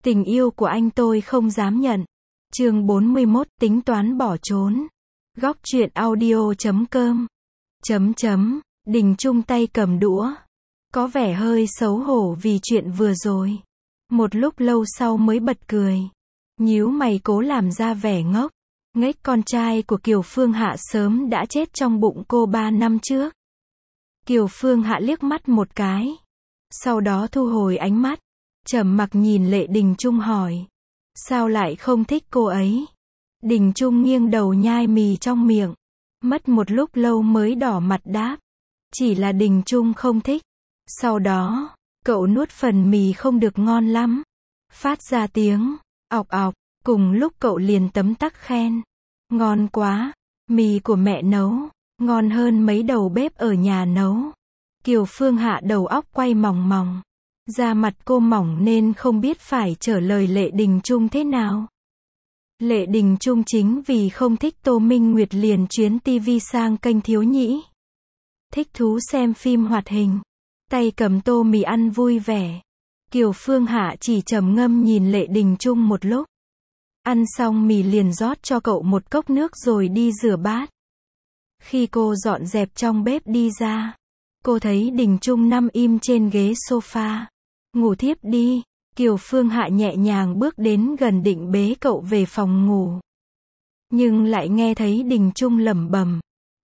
Tình yêu của anh tôi không dám nhận. Chương 41, tính toán bỏ trốn. Góc truyện audio.com. Đình Trung tay cầm đũa. Có vẻ hơi xấu hổ vì chuyện vừa rồi. Một lúc lâu sau mới bật cười. Nhíu mày cố làm ra vẻ ngốc. Nghếch con trai của Kiều Phương Hạ sớm đã chết trong bụng cô 3 năm trước. Kiều Phương Hạ liếc mắt một cái. Sau đó thu hồi ánh mắt. Trầm mặc nhìn Lệ Đình Trung hỏi. Sao lại không thích cô ấy? Đình Trung nghiêng đầu nhai mì trong miệng. Mất một lúc lâu mới đỏ mặt đáp. Chỉ là Đình Trung không thích. Sau đó, cậu nuốt phần mì không được ngon lắm. Phát ra tiếng, ọc ọc, cùng lúc cậu liền tấm tắc khen. Ngon quá, mì của mẹ nấu, ngon hơn mấy đầu bếp ở nhà nấu. Kiều Phương Hạ đầu óc quay mòng mòng. Da mặt cô mỏng nên không biết phải trả lời Lệ Đình Trung thế nào. Lệ Đình Trung chính vì không thích Tô Minh Nguyệt liền chuyến tivi sang kênh thiếu nhĩ. Thích thú xem phim hoạt hình. Tay cầm tô mì ăn vui vẻ. Kiều Phương Hạ chỉ trầm ngâm nhìn Lệ Đình Trung một lúc. Ăn xong mì liền rót cho cậu một cốc nước rồi đi rửa bát. Khi cô dọn dẹp trong bếp đi ra, cô thấy Đình Trung nằm im trên ghế sofa. Ngủ thiếp đi. Kiều Phương Hạ nhẹ nhàng bước đến gần định bế cậu về phòng ngủ. Nhưng lại nghe thấy Đình Trung lẩm bẩm.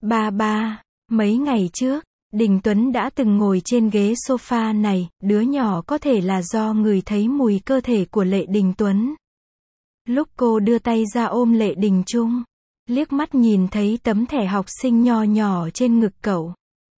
Ba, mấy ngày trước, Đình Tuấn đã từng ngồi trên ghế sofa này, đứa nhỏ có thể là do người thấy mùi cơ thể của Lệ Đình Tuấn. Lúc cô đưa tay ra ôm Lệ Đình Trung, liếc mắt nhìn thấy tấm thẻ học sinh nho nhỏ trên ngực cậu.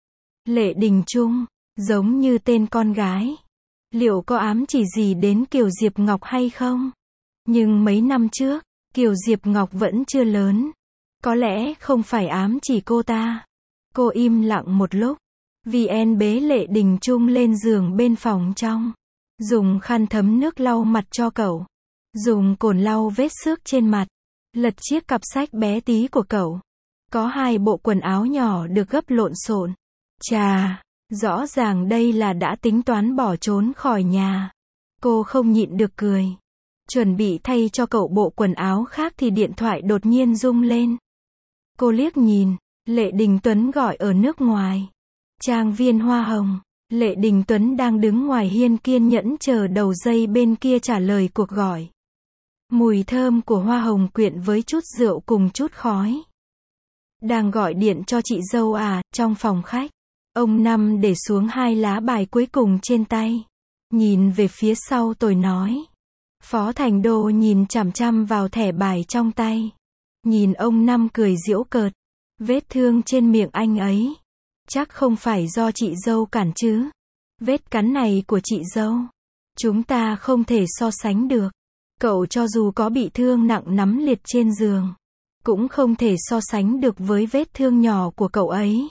Lệ Đình Trung, giống như tên con gái. Liệu có ám chỉ gì đến Kiều Diệp Ngọc hay không? Nhưng mấy năm trước, Kiều Diệp Ngọc vẫn chưa lớn. Có lẽ không phải ám chỉ cô ta. Cô im lặng một lúc. VN bế Lệ Đình Trung lên giường bên phòng trong. Dùng khăn thấm nước lau mặt cho cậu. Dùng cồn lau vết xước trên mặt. Lật chiếc cặp sách bé tí của cậu. Có 2 bộ quần áo nhỏ được gấp lộn xộn. Chà, rõ ràng đây là đã tính toán bỏ trốn khỏi nhà. Cô không nhịn được cười. Chuẩn bị thay cho cậu bộ quần áo khác thì điện thoại đột nhiên rung lên. Cô liếc nhìn, Lệ Đình Tuấn gọi ở nước ngoài. Trang viên Hoa Hồng. Lệ Đình Tuấn đang đứng ngoài hiên kiên nhẫn chờ đầu dây bên kia trả lời cuộc gọi. Mùi thơm của hoa hồng quyện với chút rượu cùng chút khói. Đang gọi điện cho chị dâu à, trong phòng khách. Ông Năm để xuống 2 lá bài cuối cùng trên tay. Nhìn về phía sau tôi nói. Phó Thành Đô nhìn chằm chằm vào thẻ bài trong tay. Nhìn ông Năm cười giễu cợt. Vết thương trên miệng anh ấy. Chắc không phải do chị dâu cản chứ. Vết cắn này của chị dâu. Chúng ta không thể so sánh được. Cậu cho dù có bị thương nặng nằm liệt trên giường. Cũng không thể so sánh được với vết thương nhỏ của cậu ấy.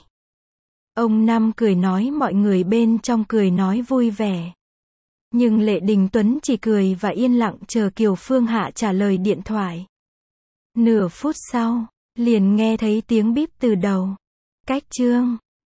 Ông Năm cười nói mọi người bên trong cười nói vui vẻ. Nhưng Lệ Đình Tuấn chỉ cười và yên lặng chờ Kiều Phương Hạ trả lời điện thoại. Nửa phút sau, liền nghe thấy tiếng bíp từ đầu. Cách chương.